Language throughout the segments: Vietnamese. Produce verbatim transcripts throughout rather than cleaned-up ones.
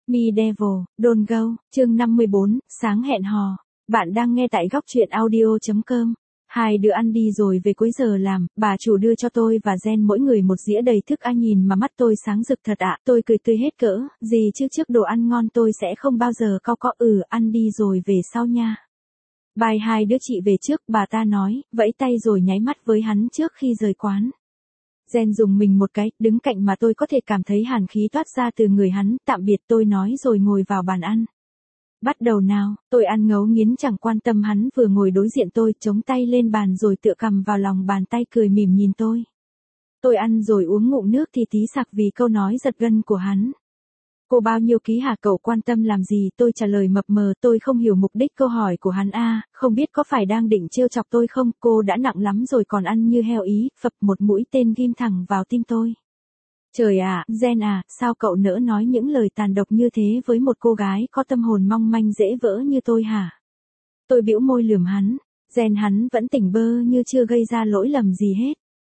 Me Devil, Don't Go, chương năm mươi bốn, sáng hẹn hò. Bạn đang nghe tại góc truyện audio chấm com. Hai đứa ăn đi rồi về cuối giờ làm, bà chủ đưa cho tôi và Gen mỗi người một dĩa đầy thức ăn, nhìn mà mắt tôi sáng rực thật ạ. Tôi cười tươi hết cỡ, gì chứ trước đồ ăn ngon tôi sẽ không bao giờ cau có ừ ăn đi rồi về sau nha. Bye hai đứa chị về trước, bà ta nói, vẫy tay rồi nháy mắt với hắn trước khi rời quán. Gen dùng mình một cái, đứng cạnh mà tôi có thể cảm thấy hàn khí toát ra từ người hắn, tạm biệt tôi nói rồi ngồi vào bàn ăn. Bắt đầu nào, tôi ăn ngấu nghiến chẳng quan tâm hắn vừa ngồi đối diện tôi, chống tay lên bàn rồi tựa cằm vào lòng bàn tay cười mỉm nhìn tôi. Tôi ăn rồi uống ngụm nước thì tí sặc vì câu nói giật gân của hắn. Cô bao nhiêu ký hả, cậu quan tâm làm gì? Tôi trả lời mập mờ, tôi không hiểu mục đích câu hỏi của hắn a, à, không biết có phải đang định trêu chọc tôi không? Cô đã nặng lắm rồi còn ăn như heo ý, phập một mũi tên ghim thẳng vào tim tôi. Trời ạ, à, Gen à, sao cậu nỡ nói những lời tàn độc như thế với một cô gái có tâm hồn mong manh dễ vỡ như tôi hả? Tôi bĩu môi lườm hắn, Gen hắn vẫn tỉnh bơ như chưa gây ra lỗi lầm gì hết.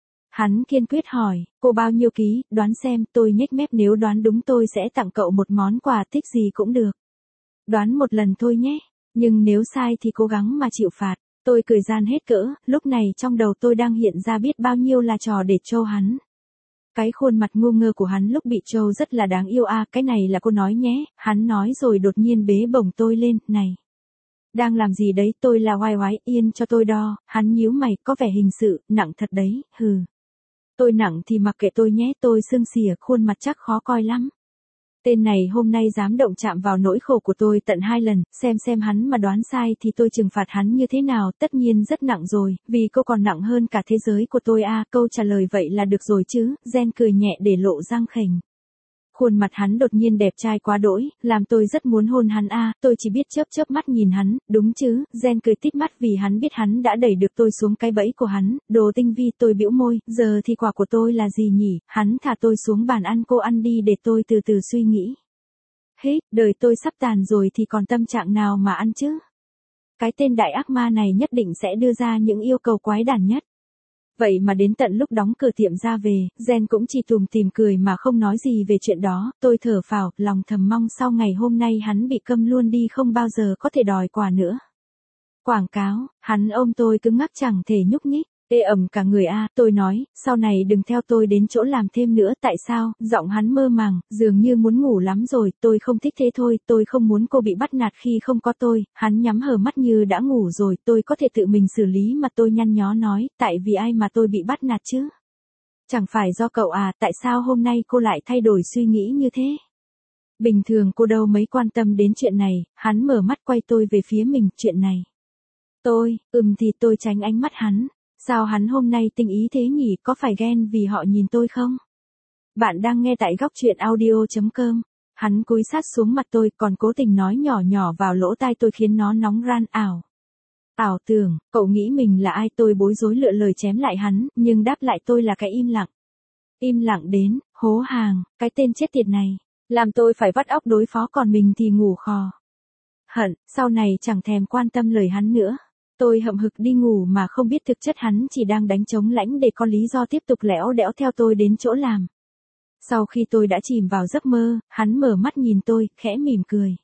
Hắn kiên quyết hỏi, cô bao nhiêu ký, đoán xem. Tôi nhếch mép, nếu đoán đúng tôi sẽ tặng cậu một món quà thích gì cũng được. Đoán một lần thôi nhé, nhưng nếu sai thì cố gắng mà chịu phạt. Tôi cười gian hết cỡ, lúc này trong đầu tôi đang hiện ra biết bao nhiêu là trò để trêu hắn. Cái khuôn mặt ngu ngơ của hắn lúc bị trêu rất là đáng yêu a, à, cái này là cô nói nhé, hắn nói rồi đột nhiên bế bổng tôi lên, này. Đang làm gì đấy? Tôi là oai oái, yên cho tôi đo. Hắn nhíu mày, có vẻ hình sự, nặng thật đấy, hừ. Tôi nặng thì mặc kệ tôi nhé, tôi sưng xỉa, khuôn mặt chắc khó coi lắm. Tên này hôm nay dám động chạm vào nỗi khổ của tôi tận hai lần, xem xem hắn mà đoán sai thì tôi trừng phạt hắn như thế nào, tất nhiên rất nặng rồi, vì cô còn nặng hơn cả thế giới của tôi a, à, câu trả lời vậy là được rồi chứ. Gen cười nhẹ để lộ răng khểnh. Khuôn mặt hắn đột nhiên đẹp trai quá đỗi, làm tôi rất muốn hôn hắn a, à, tôi chỉ biết chớp chớp mắt nhìn hắn, đúng chứ? Gen cười tít mắt vì hắn biết hắn đã đẩy được tôi xuống cái bẫy của hắn, đồ tinh vi. Tôi bĩu môi, giờ thì quà của tôi là gì nhỉ? Hắn thả tôi xuống bàn ăn, cô ăn đi để tôi từ từ suy nghĩ. Hết, đời tôi sắp tàn rồi thì còn tâm trạng nào mà ăn chứ? Cái tên đại ác ma này nhất định sẽ đưa ra những yêu cầu quái đản nhất. Vậy mà đến tận lúc đóng cửa tiệm ra về, Gen cũng chỉ tùm tìm cười mà không nói gì về chuyện đó. Tôi thở phào, lòng thầm mong sau ngày hôm nay hắn bị câm luôn đi, không bao giờ có thể đòi quà nữa. Quảng cáo, hắn ôm tôi cứng ngắc chẳng thể nhúc nhích. Ê ẩm cả người a, à, tôi nói, sau này đừng theo tôi đến chỗ làm thêm nữa. Tại sao? Giọng hắn mơ màng, dường như muốn ngủ lắm rồi. Tôi không thích thế thôi, tôi không muốn cô bị bắt nạt khi không có tôi. Hắn nhắm hờ mắt như đã ngủ rồi, tôi có thể tự mình xử lý mà. Tôi nhăn nhó nói, tại vì ai mà tôi bị bắt nạt chứ? Chẳng phải do cậu à, tại sao hôm nay cô lại thay đổi suy nghĩ như thế? Bình thường cô đâu mấy quan tâm đến chuyện này. Hắn mở mắt quay tôi về phía mình, chuyện này. Tôi, ừm thì tôi tránh ánh mắt hắn. Sao hắn hôm nay tinh ý thế nhỉ, có phải ghen vì họ nhìn tôi không? Bạn đang nghe tại góc truyện audio chấm com. Hắn cúi sát xuống mặt tôi, còn cố tình nói nhỏ nhỏ vào lỗ tai tôi khiến nó nóng ran. Ảo. Ảo tưởng, cậu nghĩ mình là ai? Tôi bối rối lựa lời chém lại hắn, nhưng đáp lại tôi là cái im lặng. Im lặng đến, hố hàng, cái tên chết tiệt này, làm tôi phải vắt óc đối phó còn mình thì ngủ khò. Hận, sau này chẳng thèm quan tâm lời hắn nữa. Tôi hậm hực đi ngủ mà không biết thực chất hắn chỉ đang đánh trống lãnh để có lý do tiếp tục lẽo đẽo theo tôi đến chỗ làm. Sau khi tôi đã chìm vào giấc mơ, hắn mở mắt nhìn tôi, khẽ mỉm cười.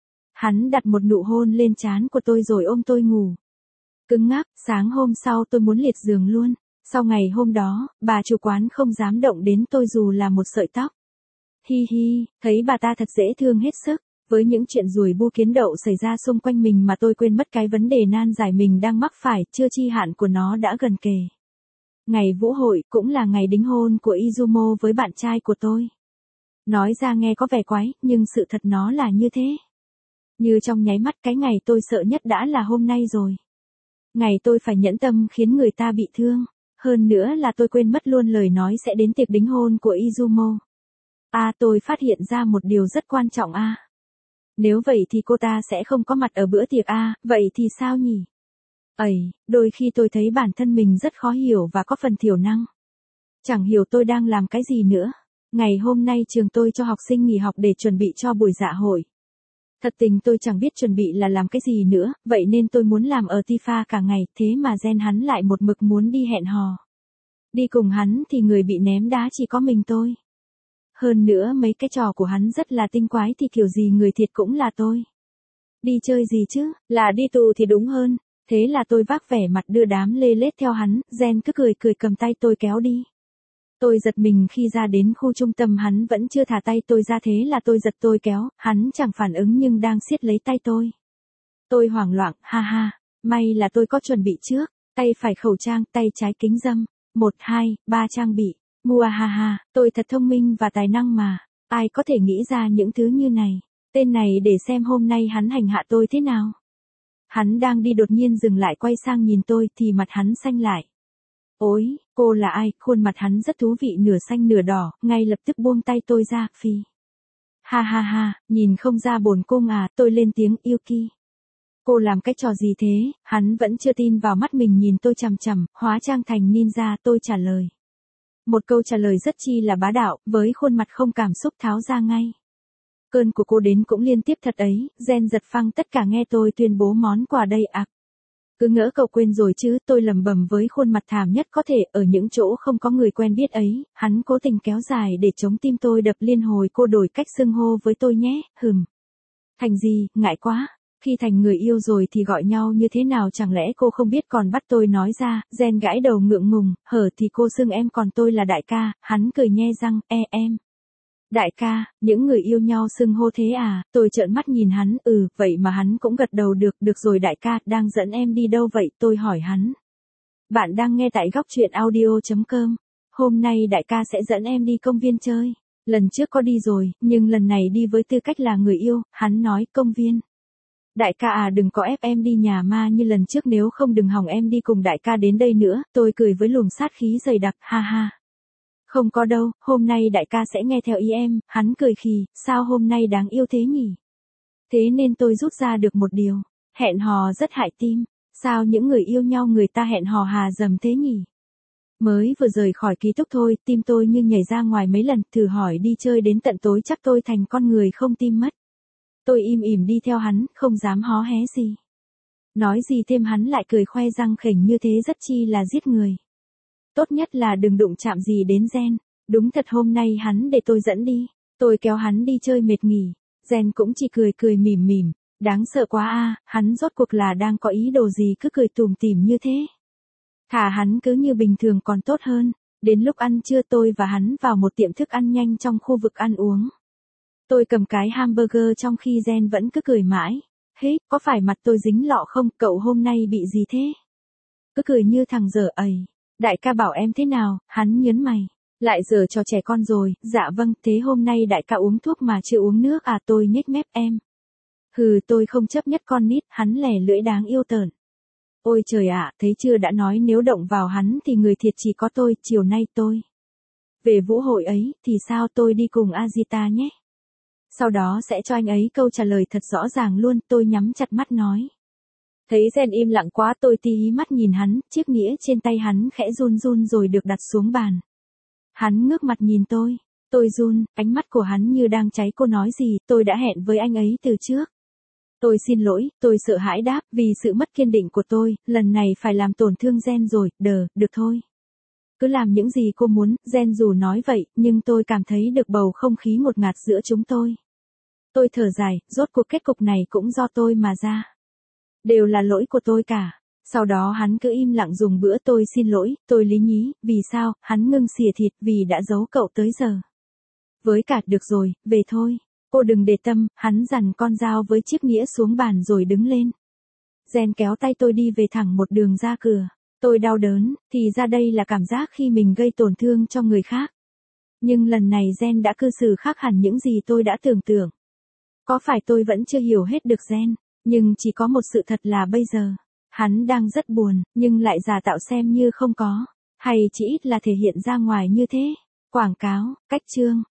Hắn đặt một nụ hôn lên trán của tôi rồi ôm tôi ngủ. Cứng ngắc, sáng hôm sau tôi muốn liệt giường luôn. Sau ngày hôm đó, bà chủ quán không dám động đến tôi dù là một sợi tóc. Hi hi, thấy bà ta thật dễ thương hết sức. Với những chuyện ruồi bu kiến đậu xảy ra xung quanh mình mà tôi quên mất cái vấn đề nan giải mình đang mắc phải, chưa chi hạn của nó đã gần kề. Ngày vũ hội cũng là ngày đính hôn của Izumo với bạn trai của tôi. Nói ra nghe có vẻ quái, nhưng sự thật nó là như thế. Như trong nháy mắt, cái ngày tôi sợ nhất đã là hôm nay rồi. Ngày tôi phải nhẫn tâm khiến người ta bị thương. Hơn nữa là tôi quên mất luôn lời nói sẽ đến tiệc đính hôn của Izumo. À, tôi phát hiện ra một điều rất quan trọng a. À. Nếu vậy thì cô ta sẽ không có mặt ở bữa tiệc a, à, vậy thì sao nhỉ? Ây, đôi khi tôi thấy bản thân mình rất khó hiểu và có phần thiểu năng. Chẳng hiểu tôi đang làm cái gì nữa. Ngày hôm nay trường tôi cho học sinh nghỉ học để chuẩn bị cho buổi dạ hội. Thật tình tôi chẳng biết chuẩn bị là làm cái gì nữa, vậy nên tôi muốn làm ở Tifa cả ngày, thế mà Gen hắn lại một mực muốn đi hẹn hò. Đi cùng hắn thì người bị ném đá chỉ có mình tôi. Hơn nữa mấy cái trò của hắn rất là tinh quái thì kiểu gì người thiệt cũng là tôi. Đi chơi gì chứ, là đi tù thì đúng hơn. Thế là tôi vác vẻ mặt đưa đám lê lết theo hắn, Gen cứ cười cười cầm tay tôi kéo đi. Tôi giật mình khi ra đến khu trung tâm hắn vẫn chưa thả tay tôi ra, thế là tôi giật tôi kéo, hắn chẳng phản ứng nhưng đang siết lấy tay tôi. Tôi hoảng loạn, ha ha, may là tôi có chuẩn bị trước, tay phải khẩu trang, tay trái kính râm, một, hai, ba trang bị, mua ha ha, tôi thật thông minh và tài năng mà, ai có thể nghĩ ra những thứ như này, tên này để xem hôm nay hắn hành hạ tôi thế nào. Hắn đang đi đột nhiên dừng lại quay sang nhìn tôi thì mặt hắn xanh lại. Ôi, cô là ai? Khuôn mặt hắn rất thú vị, nửa xanh nửa đỏ, ngay lập tức buông tay tôi ra, phi. Ha ha ha, nhìn không ra bổn cung à, tôi lên tiếng, Yuki. Cô làm cái trò gì thế? Hắn vẫn chưa tin vào mắt mình, nhìn tôi chằm chằm, hóa trang thành ninja, tôi trả lời. Một câu trả lời rất chi là bá đạo, với khuôn mặt không cảm xúc tháo ra ngay. Cơn của cô đến cũng liên tiếp thật ấy, Gen giật phăng tất cả nghe tôi tuyên bố món quà đây ạ. À. Cứ ngỡ cậu quên rồi chứ, tôi lẩm bẩm với khuôn mặt thảm nhất có thể, ở những chỗ không có người quen biết ấy, hắn cố tình kéo dài để chống tim tôi đập liên hồi, cô đổi cách xưng hô với tôi nhé, hừm. Thành gì, ngại quá, khi thành người yêu rồi thì gọi nhau như thế nào, chẳng lẽ cô không biết còn bắt tôi nói ra, Gen gãi đầu ngượng ngùng, hở thì cô xưng em còn tôi là đại ca, hắn cười nhe răng, e em. Đại ca, những người yêu nhau xưng hô thế à, tôi trợn mắt nhìn hắn, ừ, vậy mà hắn cũng gật đầu được, được rồi đại ca, đang dẫn em đi đâu vậy, tôi hỏi hắn. Bạn đang nghe tại góc truyện audio chấm com, hôm nay đại ca sẽ dẫn em đi công viên chơi, lần trước có đi rồi, nhưng lần này đi với tư cách là người yêu, hắn nói công viên. Đại ca à, đừng có ép em đi nhà ma như lần trước, nếu không đừng hòng em đi cùng đại ca đến đây nữa, tôi cười với luồng sát khí dày đặc, ha ha. Không có đâu, hôm nay đại ca sẽ nghe theo ý em, hắn cười khì, sao hôm nay đáng yêu thế nhỉ? Thế nên tôi rút ra được một điều, hẹn hò rất hại tim, sao những người yêu nhau người ta hẹn hò hà dầm thế nhỉ? Mới vừa rời khỏi ký túc thôi, tim tôi như nhảy ra ngoài mấy lần, thử hỏi đi chơi đến tận tối chắc tôi thành con người không tim mất. Tôi im ỉm đi theo hắn, không dám hó hé gì. Nói gì thêm hắn lại cười khoe răng khểnh như thế, rất chi là giết người. Tốt nhất là đừng đụng chạm gì đến Gen. Đúng thật hôm nay hắn để tôi dẫn đi. Tôi kéo hắn đi chơi mệt nghỉ. Gen cũng chỉ cười cười mỉm mỉm. Đáng sợ quá a, hắn rốt cuộc là đang có ý đồ gì cứ cười tủm tỉm như thế. Thả hắn cứ như bình thường còn tốt hơn. Đến lúc ăn trưa tôi và hắn vào một tiệm thức ăn nhanh trong khu vực ăn uống. Tôi cầm cái hamburger trong khi Gen vẫn cứ cười mãi. Hế, có phải mặt tôi dính lọ không, cậu hôm nay bị gì thế? Cứ cười như thằng dở ầy. Đại ca bảo em thế nào, hắn nhớn mày. Lại giờ trò trẻ con rồi, dạ vâng, thế hôm nay đại ca uống thuốc mà chưa uống nước à, tôi nhếch mép em. Hừ, tôi không chấp nhất con nít, hắn lẻ lưỡi đáng yêu tởn. Ôi trời ạ, thấy chưa, đã nói nếu động vào hắn thì người thiệt chỉ có tôi, chiều nay tôi. Về vũ hội ấy, thì sao, tôi đi cùng Azita nhé. Sau đó sẽ cho anh ấy câu trả lời thật rõ ràng luôn, tôi nhắm chặt mắt nói. Thấy Gen im lặng quá, tôi tí mắt nhìn hắn, chiếc nĩa trên tay hắn khẽ run run rồi được đặt xuống bàn. Hắn ngước mặt nhìn tôi, tôi run, ánh mắt của hắn như đang cháy, cô nói gì, tôi đã hẹn với anh ấy từ trước. Tôi xin lỗi, tôi sợ hãi đáp, vì sự mất kiên định của tôi, lần này phải làm tổn thương Gen rồi, đờ, được thôi. Cứ làm những gì cô muốn, Gen dù nói vậy, nhưng tôi cảm thấy được bầu không khí ngột ngạt giữa chúng tôi. Tôi thở dài, rốt cuộc kết cục này cũng do tôi mà ra. Đều là lỗi của tôi cả. Sau đó hắn cứ im lặng dùng bữa, tôi xin lỗi, tôi lý nhí, vì sao, hắn ngưng xỉa thịt, vì đã giấu cậu tới giờ. Với cả, được rồi, về thôi. Cô đừng để tâm, hắn giằng con dao với chiếc nĩa xuống bàn rồi đứng lên. Gen kéo tay tôi đi về thẳng một đường ra cửa. Tôi đau đớn, thì ra đây là cảm giác khi mình gây tổn thương cho người khác. Nhưng lần này Gen đã cư xử khác hẳn những gì tôi đã tưởng tượng. Có phải tôi vẫn chưa hiểu hết được Gen? Nhưng chỉ có một sự thật là bây giờ, hắn đang rất buồn, nhưng lại giả tạo xem như không có, hay chỉ ít là thể hiện ra ngoài như thế. Quảng cáo, cách chương.